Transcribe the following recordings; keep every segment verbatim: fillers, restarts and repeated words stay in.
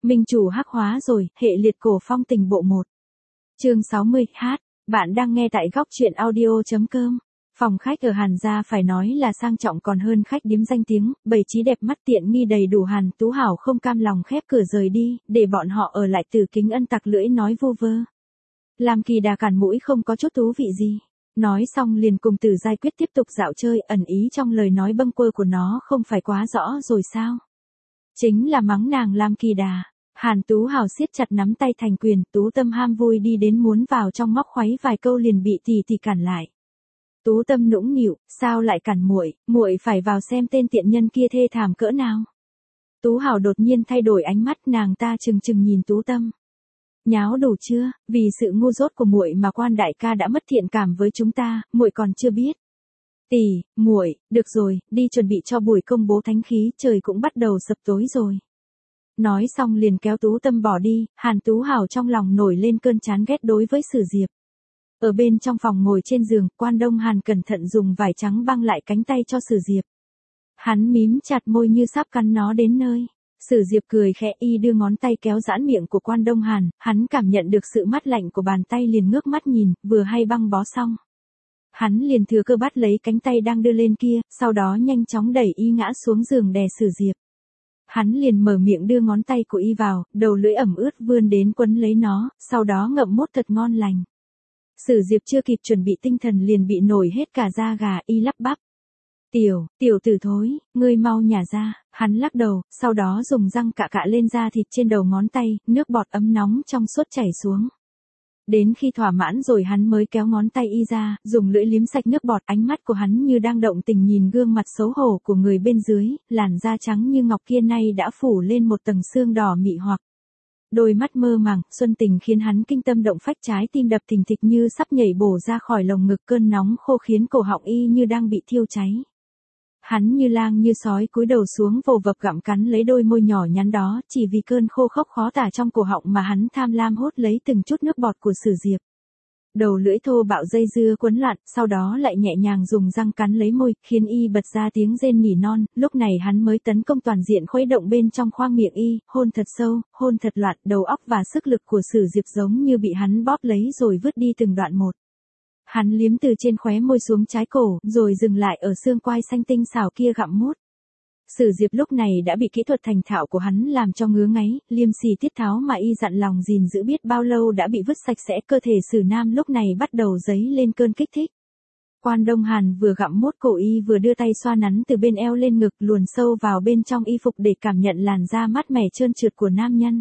Minh chủ hắc hóa rồi, hệ liệt cổ phong tình bộ một. Chương sáu mươi, hát. Bạn đang nghe tại góc truyện audio.com. Phòng khách ở Hàn gia phải nói là sang trọng còn hơn khách điếm danh tiếng, bày trí đẹp mắt tiện nghi đầy đủ. Hàn Tú Hảo không cam lòng khép cửa rời đi, để bọn họ ở lại. Từ Kính Ân tặc lưỡi nói vu vơ. Lam Kỳ Đà cản mũi không có chút thú vị gì. Nói xong liền cùng Tử Giai Quyết tiếp tục dạo chơi, ẩn ý trong lời nói bâng quơ của nó không phải quá rõ rồi sao? Chính là mắng nàng Lam Kỳ Đà. Hàn Tú Hảo siết chặt nắm tay thành quyền, Tú Tâm ham vui đi đến muốn vào trong móc khuấy vài câu liền bị tỷ tỷ cản lại. Tú Tâm nũng nịu, sao lại cản muội, muội phải vào xem tên tiện nhân kia thê thảm cỡ nào. Tú Hảo đột nhiên thay đổi ánh mắt, nàng ta chừng chừng nhìn Tú Tâm. Nháo đủ chưa, vì sự ngu dốt của muội mà Quan đại ca đã mất thiện cảm với chúng ta, muội còn chưa biết. Tỷ, muội, được rồi, đi chuẩn bị cho buổi công bố thánh khí, trời cũng bắt đầu sập tối rồi. Nói xong liền kéo Tú Tâm bỏ đi. Hàn Tú Hảo trong lòng nổi lên cơn chán ghét đối với Sử Diệp. Ở bên trong phòng ngồi trên giường, Quan Đông Hàn cẩn thận dùng vải trắng băng lại cánh tay cho Sử Diệp. Hắn mím chặt môi như sắp cắn nó đến nơi. Sử Diệp cười khẽ, y đưa ngón tay kéo giãn miệng của Quan Đông Hàn, hắn cảm nhận được sự mát lạnh của bàn tay liền ngước mắt nhìn, vừa hay băng bó xong. Hắn liền thừa cơ bắt lấy cánh tay đang đưa lên kia, sau đó nhanh chóng đẩy y ngã xuống giường đè Sử Diệp. Hắn liền mở miệng đưa ngón tay của y vào, đầu lưỡi ẩm ướt vươn đến quấn lấy nó, sau đó ngậm mốt thật ngon lành. Sử Diệp chưa kịp chuẩn bị tinh thần liền bị nổi hết cả da gà, y lắp bắp. Tiểu, tiểu tử thối, ngươi mau nhả ra. Hắn lắc đầu, sau đó dùng răng cạ cạ lên da thịt trên đầu ngón tay, nước bọt ấm nóng trong suốt chảy xuống. Đến khi thỏa mãn rồi hắn mới kéo ngón tay y ra, dùng lưỡi liếm sạch nước bọt. Ánh mắt của hắn như đang động tình nhìn gương mặt xấu hổ của người bên dưới, làn da trắng như ngọc kia nay đã phủ lên một tầng sương đỏ mị hoặc. Đôi mắt mơ màng, xuân tình khiến hắn kinh tâm động phách, trái tim đập thình thịch như sắp nhảy bổ ra khỏi lồng ngực, cơn nóng khô khiến cổ họng y như đang bị thiêu cháy. Hắn như lang như sói cúi đầu xuống vồ vập gặm cắn lấy đôi môi nhỏ nhắn đó, chỉ vì cơn khô khốc khó tả trong cổ họng mà hắn tham lam hốt lấy từng chút nước bọt của Sử Diệp. Đầu lưỡi thô bạo dây dưa quấn loạn, sau đó lại nhẹ nhàng dùng răng cắn lấy môi, khiến y bật ra tiếng rên nỉ non. Lúc này hắn mới tấn công toàn diện, khuấy động bên trong khoang miệng y, hôn thật sâu, hôn thật loạn, đầu óc và sức lực của Sử Diệp giống như bị hắn bóp lấy rồi vứt đi từng đoạn một. Hắn liếm từ trên khóe môi xuống trái cổ, rồi dừng lại ở xương quai xanh tinh xảo kia gặm mút. Sử Diệp lúc này đã bị kỹ thuật thành thạo của hắn làm cho ngứa ngáy, liêm sỉ tiết tháo mà y dặn lòng gìn giữ biết bao lâu đã bị vứt sạch sẽ. Cơ thể Sử Nam lúc này bắt đầu dấy lên cơn kích thích. Quan Đông Hàn vừa gặm mốt cổ y vừa đưa tay xoa nắn từ bên eo lên ngực, luồn sâu vào bên trong y phục để cảm nhận làn da mát mẻ trơn trượt của nam nhân.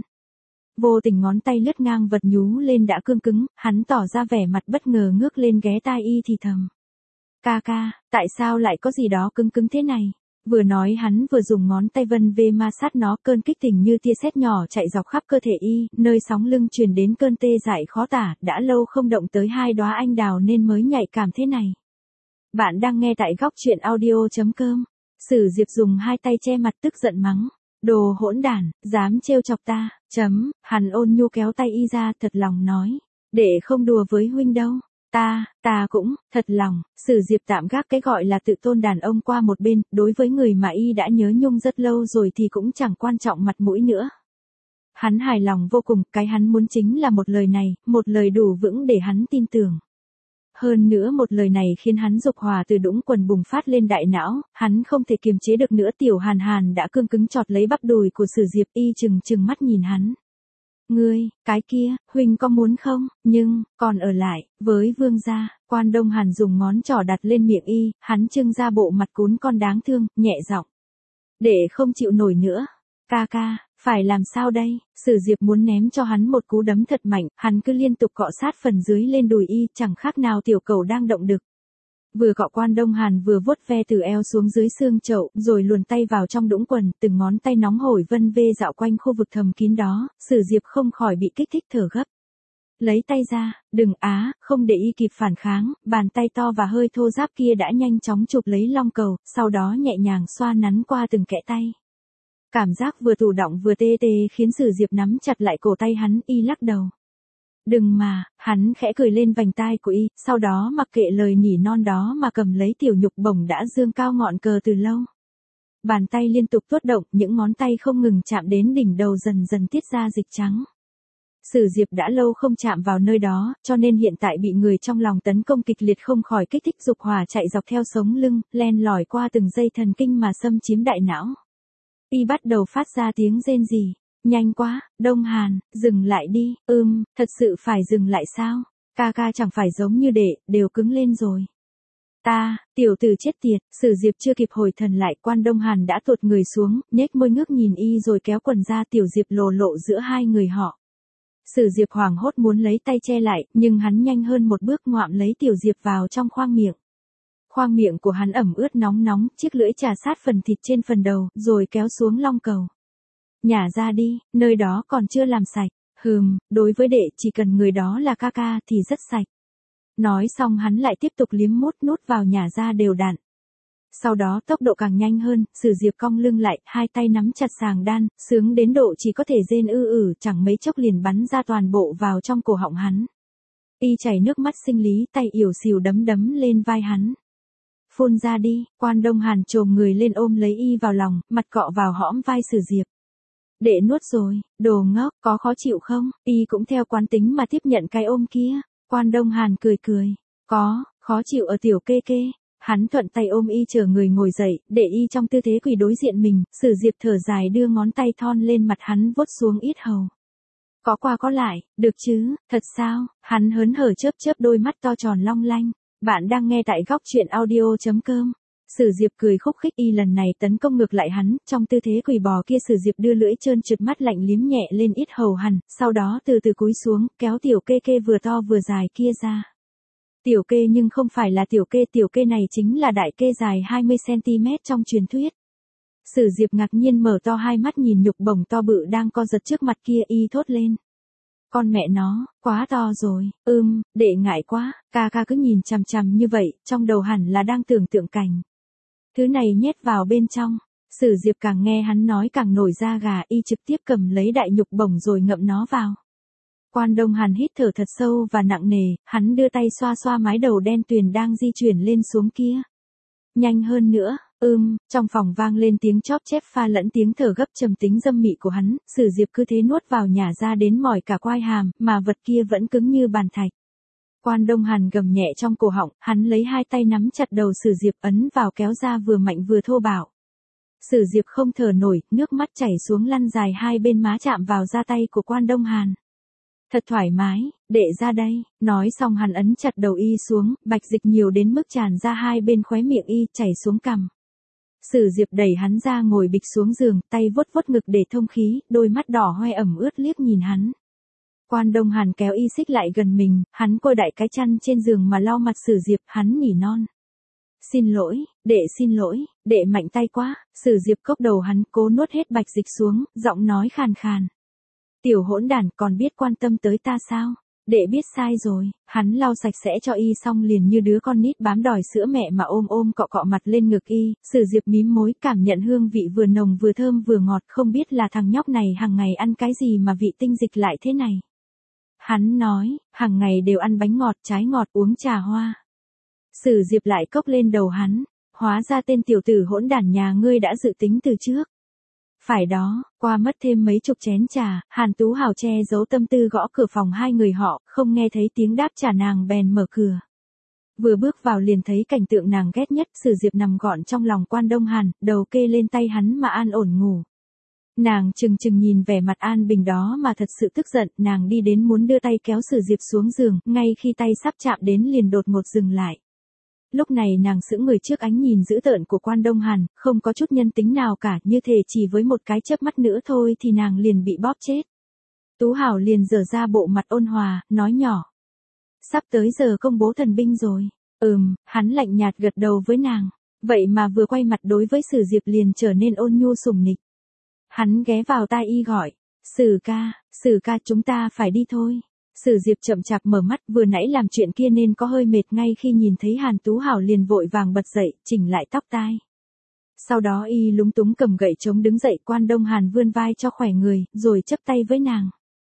Vô tình ngón tay lướt ngang vật nhú lên đã cương cứng, hắn tỏ ra vẻ mặt bất ngờ ngước lên ghé tai y thì thầm. Ca ca, tại sao lại có gì đó cứng cứng thế này? Vừa nói hắn vừa dùng ngón tay vân vê ma sát nó, cơn kích tình như tia sét nhỏ chạy dọc khắp cơ thể y, nơi sóng lưng truyền đến cơn tê dại khó tả, đã lâu không động tới hai đóa anh đào nên mới nhạy cảm thế này. Bạn đang nghe tại góc truyện audio.com. Sử Diệp dùng hai tay che mặt tức giận mắng. Đồ hỗn đản, dám trêu chọc ta, chấm, hắn ôn nhu kéo tay y ra thật lòng nói. Để không đùa với huynh đâu. Ta, ta cũng, thật lòng. Sử Diệp tạm gác cái gọi là tự tôn đàn ông qua một bên, đối với người mà y đã nhớ nhung rất lâu rồi thì cũng chẳng quan trọng mặt mũi nữa. Hắn hài lòng vô cùng, cái hắn muốn chính là một lời này, một lời đủ vững để hắn tin tưởng. Hơn nữa một lời này khiến hắn dục hỏa từ đũng quần bùng phát lên đại não, hắn không thể kiềm chế được nữa. Tiểu Hàn Hàn đã cương cứng chọt lấy bắp đùi của Sử Diệp, y chừng chừng mắt nhìn hắn. Ngươi, cái kia, huynh có muốn không, nhưng, còn ở lại, với vương gia. Quan Đông Hàn dùng ngón trỏ đặt lên miệng y, hắn trưng ra bộ mặt cún con đáng thương, nhẹ giọng. Để không chịu nổi nữa. Ca ca, phải làm sao đây? Sử Diệp muốn ném cho hắn một cú đấm thật mạnh, hắn cứ liên tục cọ sát phần dưới lên đùi y, chẳng khác nào tiểu cầu đang động đực. Vừa cọ Quan Đông Hàn vừa vuốt ve từ eo xuống dưới xương chậu, rồi luồn tay vào trong đũng quần, từng ngón tay nóng hổi vân vê dạo quanh khu vực thầm kín đó. Sử Diệp không khỏi bị kích thích thở gấp. Lấy tay ra, đừng á, không để y kịp phản kháng, bàn tay to và hơi thô ráp kia đã nhanh chóng chụp lấy long cầu, sau đó nhẹ nhàng xoa nắn qua từng kẽ tay. Cảm giác vừa thụ động vừa tê tê khiến Sử Diệp nắm chặt lại cổ tay hắn, y lắc đầu. Đừng mà, hắn khẽ cười lên vành tai của y, sau đó mặc kệ lời nỉ non đó mà cầm lấy tiểu nhục bổng đã dương cao ngọn cờ từ lâu. bàn tay liên tục tuốt động, những ngón tay không ngừng chạm đến đỉnh đầu dần dần tiết ra dịch trắng. Sử Diệp đã lâu không chạm vào nơi đó, cho nên hiện tại bị người trong lòng tấn công kịch liệt không khỏi kích thích dục hỏa chạy dọc theo sống lưng, len lỏi qua từng dây thần kinh mà xâm chiếm đại não. Y bắt đầu phát ra tiếng rên rỉ. Nhanh quá, Đông Hàn, dừng lại đi, ưm, thật sự phải dừng lại sao? Ca ca chẳng phải giống như đệ, đều cứng lên rồi. Ta, tiểu tử chết tiệt, Sử Diệp chưa kịp hồi thần lại, Quan Đông Hàn đã tuột người xuống, nhếch môi ngước nhìn y rồi kéo quần ra, Tiểu Diệp lồ lộ giữa hai người họ. Sử Diệp hoảng hốt muốn lấy tay che lại, nhưng hắn nhanh hơn một bước ngoạm lấy Tiểu Diệp vào trong khoang miệng. Khoang miệng của hắn ẩm ướt nóng nóng, chiếc lưỡi chà sát phần thịt trên phần đầu, rồi kéo xuống long cầu. Nhả ra đi, nơi đó còn chưa làm sạch. Hừm, đối với đệ chỉ cần người đó là ca ca thì rất sạch. Nói xong hắn lại tiếp tục liếm mút nút vào nhả ra đều đặn. Sau đó tốc độ càng nhanh hơn, Sử Diệp cong lưng lại, hai tay nắm chặt sàng đan, sướng đến độ chỉ có thể rên ư ử, chẳng mấy chốc liền bắn ra toàn bộ vào trong cổ họng hắn. Y chảy nước mắt sinh lý, tay ỉu xìu đấm đấm lên vai hắn. Phun ra đi, Quan Đông Hàn chồm người lên ôm lấy y vào lòng, mặt cọ vào hõm vai Sử Diệp. Đệ nuốt rồi, đồ ngốc, có khó chịu không? Y cũng theo quán tính mà tiếp nhận cái ôm kia. Quan Đông Hàn cười cười. Có, khó chịu ở tiểu kê kê. Hắn thuận tay ôm y chờ người ngồi dậy, để y trong tư thế quỳ đối diện mình. Sử Diệp thở dài đưa ngón tay thon lên mặt hắn vuốt xuống yết hầu. Có qua có lại, được chứ, thật sao? Hắn hớn hở chớp chớp đôi mắt to tròn long lanh. Bạn đang nghe tại góc truyện audio chấm com. Sử Diệp cười khúc khích, y lần này tấn công ngược lại hắn, trong tư thế quỳ bò kia Sử Diệp đưa lưỡi trơn trượt mắt lạnh liếm nhẹ lên yết hầu hắn, sau đó từ từ cúi xuống, kéo tiểu kê kê vừa to vừa dài kia ra. Tiểu kê nhưng không phải là tiểu kê, tiểu kê này chính là đại kê dài hai mươi xăng-ti-mét trong truyền thuyết. Sử Diệp ngạc nhiên mở to hai mắt nhìn nhục bổng to bự đang co giật trước mặt kia, y thốt lên. Con mẹ nó, quá to rồi, ưm, đệ ngại quá, ca ca cứ nhìn chằm chằm như vậy, trong đầu hẳn là đang tưởng tượng cảnh. Thứ này nhét vào bên trong. Sử Diệp càng nghe hắn nói càng nổi da gà, y trực tiếp cầm lấy đại nhục bổng rồi ngậm nó vào. Quan Đông Hàn hít thở thật sâu và nặng nề, hắn đưa tay xoa xoa mái đầu đen tuyền đang di chuyển lên xuống kia. Nhanh hơn nữa, ưm, trong phòng vang lên tiếng chóp chép pha lẫn tiếng thở gấp trầm tính dâm mị của hắn, Sử Diệp cứ thế nuốt vào nhả ra đến mỏi cả quai hàm, mà vật kia vẫn cứng như bàn thạch. Quan Đông Hàn gầm nhẹ trong cổ họng, hắn lấy hai tay nắm chặt đầu Sử Diệp ấn vào kéo ra vừa mạnh vừa thô bạo. Sử Diệp không thở nổi, nước mắt chảy xuống lăn dài hai bên má chạm vào da tay của Quan Đông Hàn. Thật thoải mái, đệ ra đây, nói xong hắn ấn chặt đầu y xuống, bạch dịch nhiều đến mức tràn ra hai bên khóe miệng y, chảy xuống cằm. Sử Diệp đẩy hắn ra ngồi bịch xuống giường, tay vuốt vuốt ngực để thông khí, đôi mắt đỏ hoe ẩm ướt liếc nhìn hắn. Quan Đông Hàn kéo y xích lại gần mình, hắn côi đại cái chăn trên giường mà lau mặt Sử Diệp, hắn nỉ non. Xin lỗi, đệ xin lỗi, đệ mạnh tay quá, Sử Diệp cốc đầu hắn, cố nuốt hết bạch dịch xuống, giọng nói khàn khàn. Tiểu hỗn đản, còn biết quan tâm tới ta sao? Đệ biết sai rồi, hắn lau sạch sẽ cho y xong liền như đứa con nít bám đòi sữa mẹ mà ôm ôm cọ cọ mặt lên ngực y, Sử Diệp mím môi cảm nhận hương vị vừa nồng vừa thơm vừa ngọt, không biết là thằng nhóc này hàng ngày ăn cái gì mà vị tinh dịch lại thế này. Hắn nói, hàng ngày đều ăn bánh ngọt, trái ngọt, uống trà hoa. Sử Diệp lại cốc lên đầu hắn, hóa ra tên tiểu tử hỗn đản nhà ngươi đã dự tính từ trước. Phải đó, qua mất thêm mấy chục chén trà, Hàn Tú Hào che giấu tâm tư gõ cửa phòng hai người họ, không nghe thấy tiếng đáp trả nàng bèn mở cửa. Vừa bước vào liền thấy cảnh tượng nàng ghét nhất, Sử Diệp nằm gọn trong lòng Quan Đông Hàn, đầu kê lên tay hắn mà an ổn ngủ. Nàng chừng chừng nhìn vẻ mặt an bình đó mà thật sự tức giận, nàng đi đến muốn đưa tay kéo Sử Diệp xuống giường, ngay khi tay sắp chạm đến liền đột ngột dừng lại. Lúc này nàng sững người trước ánh nhìn dữ tợn của Quan Đông Hàn, không có chút nhân tính nào cả, như thể chỉ với một cái chớp mắt nữa thôi thì nàng liền bị bóp chết. Tú Hảo liền giở ra bộ mặt ôn hòa, nói nhỏ. Sắp tới giờ công bố thần binh rồi. Ừm, hắn lạnh nhạt gật đầu với nàng. Vậy mà vừa quay mặt đối với Sử Diệp liền trở nên ôn nhu sủng nịch. Hắn ghé vào tai y gọi. Sử ca, Sử ca chúng ta phải đi thôi. Sử Diệp chậm chạp mở mắt, vừa nãy làm chuyện kia nên có hơi mệt, ngay khi nhìn thấy Hàn Tú Hảo liền vội vàng bật dậy, chỉnh lại tóc tai. Sau đó y lúng túng cầm gậy chống đứng dậy, Quan Đông Hàn vươn vai cho khỏe người, rồi chắp tay với nàng.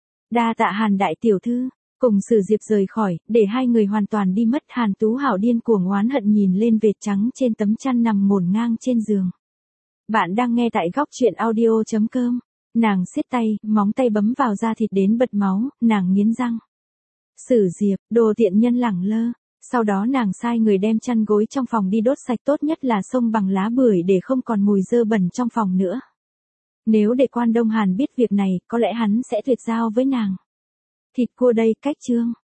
Đa tạ Hàn đại tiểu thư, cùng Sử Diệp rời khỏi, để hai người hoàn toàn đi mất. Hàn Tú Hảo điên cuồng oán hận nhìn lên vệt trắng trên tấm chăn nằm ngổn ngang trên giường. Bạn đang nghe tại góc chuyện audio chấm com. Nàng siết tay, móng tay bấm vào da thịt đến bật máu, nàng nghiến răng. Sử Diệp, đồ tiện nhân lẳng lơ. Sau đó nàng sai người đem chăn gối trong phòng đi đốt sạch, tốt nhất là xông bằng lá bưởi để không còn mùi dơ bẩn trong phòng nữa. Nếu để quan Đông Hàn biết việc này, có lẽ hắn sẽ tuyệt giao với nàng. Thịt cua đây, cách chương.